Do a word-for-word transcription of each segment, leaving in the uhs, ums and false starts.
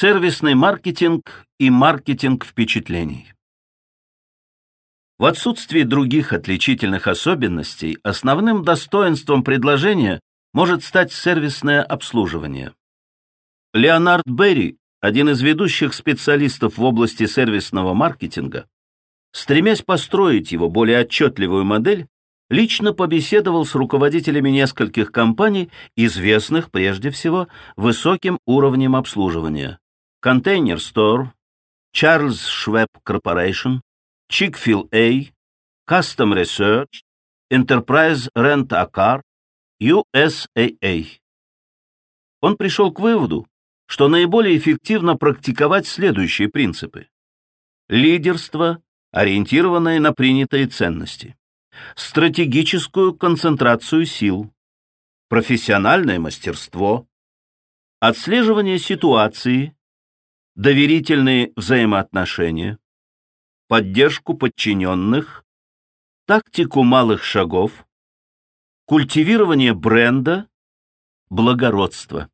Сервисный маркетинг и маркетинг впечатлений. В отсутствии других отличительных особенностей основным достоинством предложения может стать сервисное обслуживание. Леонард Берри, один из ведущих специалистов в области сервисного маркетинга, стремясь построить его более отчетливую модель, лично побеседовал с руководителями нескольких компаний, известных прежде всего высоким уровнем обслуживания: Container Store, Charles Schwab Corporation, Chick-fil-A, Custom Research, Enterprise Rent-A-Car, ю эс эй эй. Он пришел к выводу, что наиболее эффективно практиковать следующие принципы: лидерство, ориентированное на принятые ценности; стратегическую концентрацию сил; профессиональное мастерство; отслеживание ситуации; доверительные взаимоотношения; поддержку подчиненных; тактику малых шагов; культивирование бренда; благородство.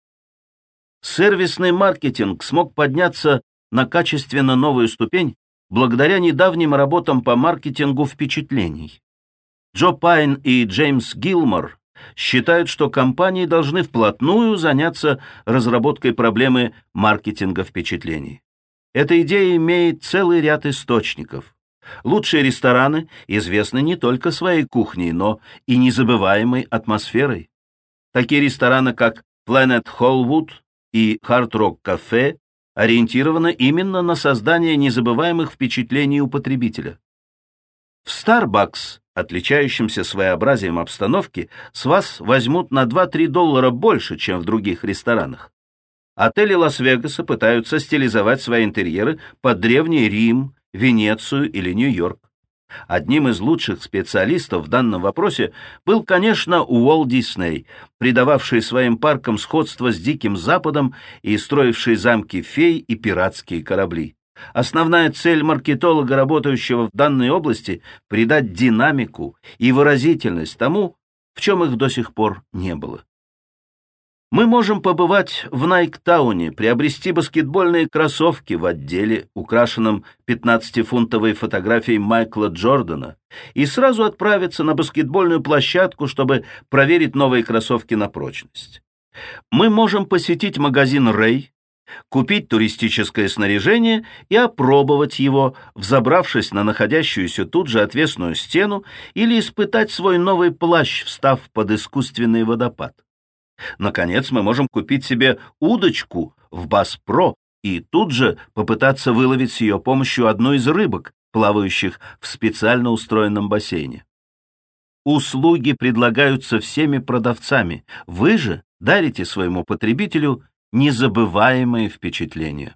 Сервисный маркетинг смог подняться на качественно новую ступень благодаря недавним работам по маркетингу впечатлений. Джо Пайн и Джеймс Гилмор считают, что компании должны вплотную заняться разработкой проблемы маркетинга впечатлений. Эта идея имеет целый ряд источников. Лучшие рестораны известны не только своей кухней, но и незабываемой атмосферой. Такие рестораны, как Planet Hollywood и Hard Rock Cafe, ориентированы именно на создание незабываемых впечатлений у потребителя. В Starbucks, отличающемся своеобразием обстановки, с вас возьмут на два-три доллара больше, чем в других ресторанах. Отели Лас-Вегаса пытаются стилизовать свои интерьеры под Древний Рим, Венецию или Нью-Йорк. Одним из лучших специалистов в данном вопросе был, конечно, Уолт Дисней, придававший своим паркам сходство с Диким Западом и строивший замки фей и пиратские корабли. Основная цель маркетолога, работающего в данной области, придать динамику и выразительность тому, в чем их до сих пор не было. Мы можем побывать в Найктауне, приобрести баскетбольные кроссовки в отделе, украшенном пятнадцатифунтовой фотографией Майкла Джордана, и сразу отправиться на баскетбольную площадку, чтобы проверить новые кроссовки на прочность. Мы можем посетить магазин Рэй, купить туристическое снаряжение и опробовать его, взобравшись на находящуюся тут же отвесную стену, или испытать свой новый плащ, встав под искусственный водопад. Наконец, мы можем купить себе удочку в Bass Pro и тут же попытаться выловить с ее помощью одну из рыбок, плавающих в специально устроенном бассейне. Услуги предлагаются всеми продавцами. Вы же дарите своему потребителю незабываемые впечатления.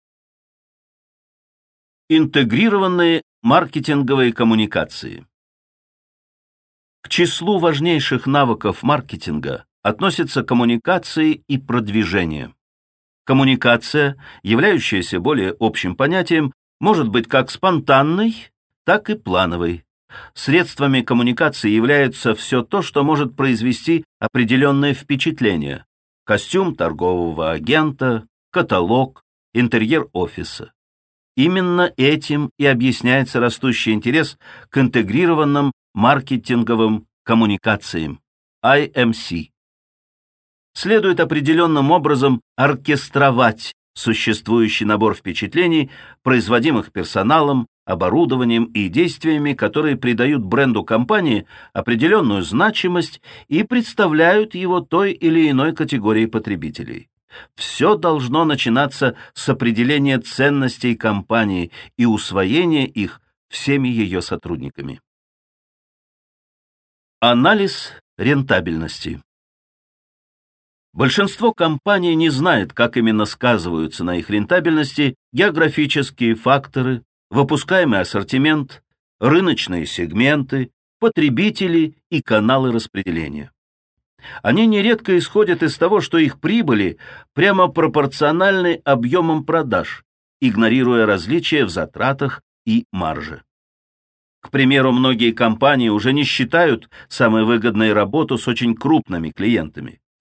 Интегрированные маркетинговые коммуникации. К числу важнейших навыков маркетинга относятся коммуникации и продвижение. Коммуникация, являющаяся более общим понятием, может быть как спонтанной, так и плановой. Средствами коммуникации является все то, что может произвести определенное впечатление: костюм торгового агента, каталог, интерьер офиса. Именно этим и объясняется растущий интерес к интегрированным маркетинговым коммуникациям, ай эм си. Следует определенным образом оркестровать существующий набор впечатлений, производимых персоналом, оборудованием и действиями, которые придают бренду компании определенную значимость и представляют его той или иной категории потребителей. Все должно начинаться с определения ценностей компании и усвоения их всеми ее сотрудниками. Анализ рентабельности. Большинство компаний не знает, как именно сказываются на их рентабельности географические факторы, выпускаемый ассортимент, рыночные сегменты, потребители и каналы распределения. Они нередко исходят из того, что их прибыли прямо пропорциональны объемам продаж, игнорируя различия в затратах и марже. К примеру, многие компании уже не считают самой выгодной работу с очень крупными клиентами.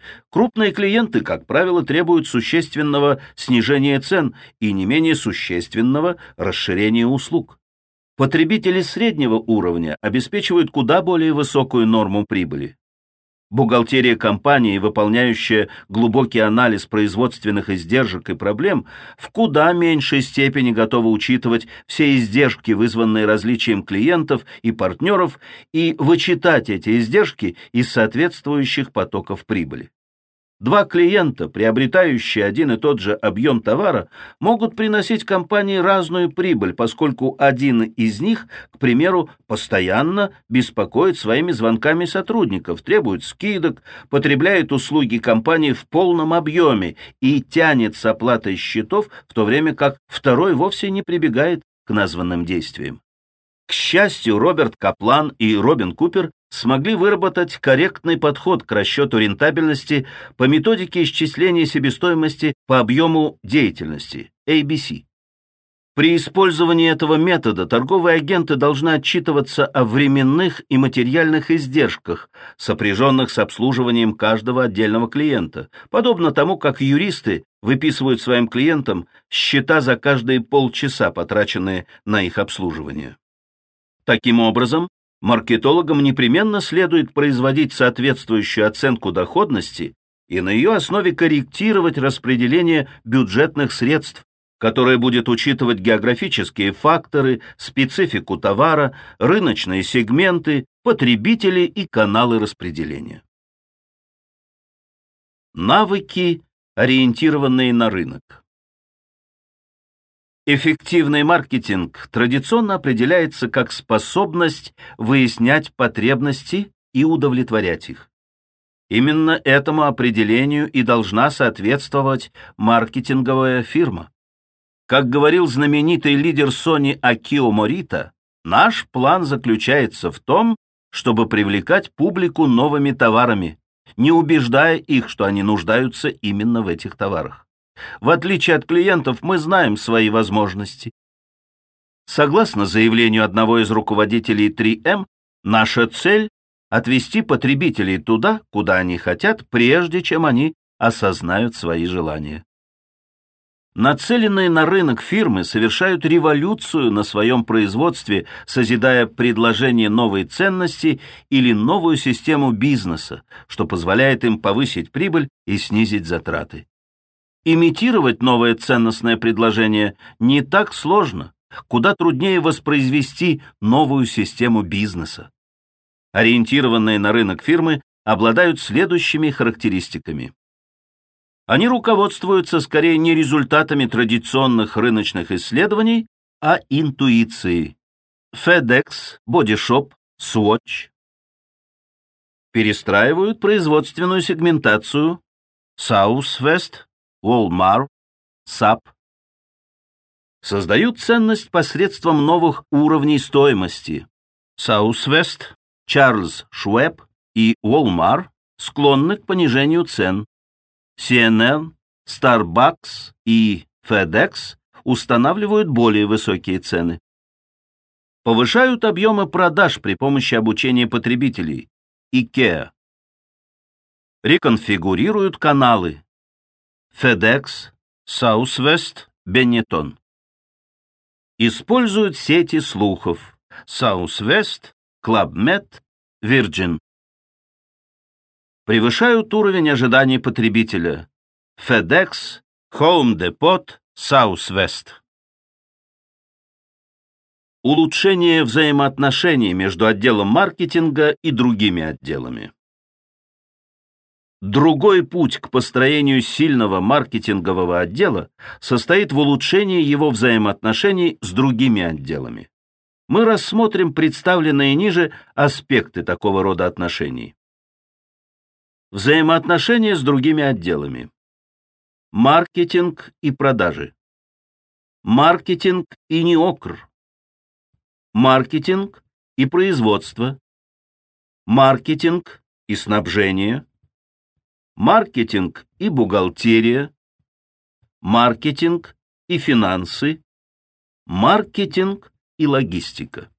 Крупные клиенты, как правило, требуют существенного снижения цен и не менее существенного расширения услуг. Потребители среднего уровня обеспечивают куда более высокую норму прибыли. Бухгалтерия компании, выполняющая глубокий анализ производственных издержек и проблем, в куда меньшей степени готова учитывать все издержки, вызванные различием клиентов и партнеров, и вычитать эти издержки из соответствующих потоков прибыли. Два клиента, приобретающие один и тот же объем товара, могут приносить компании разную прибыль, поскольку один из них, к примеру, постоянно беспокоит своими звонками сотрудников, требует скидок, потребляет услуги компании в полном объеме и тянет с оплатой счетов, в то время как второй вовсе не прибегает к названным действиям. К счастью, Роберт Каплан и Робин Купер смогли выработать корректный подход к расчету рентабельности по методике исчисления себестоимости по объему деятельности эй би си. При использовании этого метода торговые агенты должны отчитываться о временных и материальных издержках, сопряженных с обслуживанием каждого отдельного клиента, подобно тому, как юристы выписывают своим клиентам счета за каждые полчаса, потраченные на их обслуживание. Таким образом, маркетологам непременно следует производить соответствующую оценку доходности и на ее основе корректировать распределение бюджетных средств, которое будет учитывать географические факторы, специфику товара, рыночные сегменты, потребители и каналы распределения. Навыки, ориентированные на рынок. Эффективный маркетинг традиционно определяется как способность выяснять потребности и удовлетворять их. Именно этому определению и должна соответствовать маркетинговая фирма. Как говорил знаменитый лидер Sony Акио Морита, наш план заключается в том, чтобы привлекать публику новыми товарами, не убеждая их, что они нуждаются именно в этих товарах. В отличие от клиентов, мы знаем свои возможности. Согласно заявлению одного из руководителей три эм, наша цель – отвести потребителей туда, куда они хотят, прежде чем они осознают свои желания. Нацеленные на рынок фирмы совершают революцию на своем производстве, созидая предложение новой ценности или новую систему бизнеса, что позволяет им повысить прибыль и снизить затраты. Имитировать новое ценностное предложение не так сложно, куда труднее воспроизвести новую систему бизнеса. Ориентированные на рынок фирмы обладают следующими характеристиками. Они руководствуются скорее не результатами традиционных рыночных исследований, а интуицией. FedEx, Body Shop, Swatch. Перестраивают производственную сегментацию Southwest, Walmart, сап. Создают ценность посредством новых уровней стоимости. Southwest, Charles Schwab и Walmart склонны к понижению цен. си эн эн, Starbucks и FedEx устанавливают более высокие цены. Повышают объемы продаж при помощи обучения потребителей. IKEA. Реконфигурируют каналы. FedEx, Southwest, Benetton. Используют сети слухов. Southwest, Club Med, Virgin. Превышают уровень ожиданий потребителя. FedEx, Home Depot, Southwest. Улучшение взаимоотношений между отделом маркетинга и другими отделами. Другой путь к построению сильного маркетингового отдела состоит в улучшении его взаимоотношений с другими отделами. Мы рассмотрим представленные ниже аспекты такого рода отношений. Взаимоотношения с другими отделами. Маркетинг и продажи. Маркетинг и неокр. Маркетинг и производство. Маркетинг и снабжение. Маркетинг и бухгалтерия. Маркетинг и финансы. Маркетинг и логистика.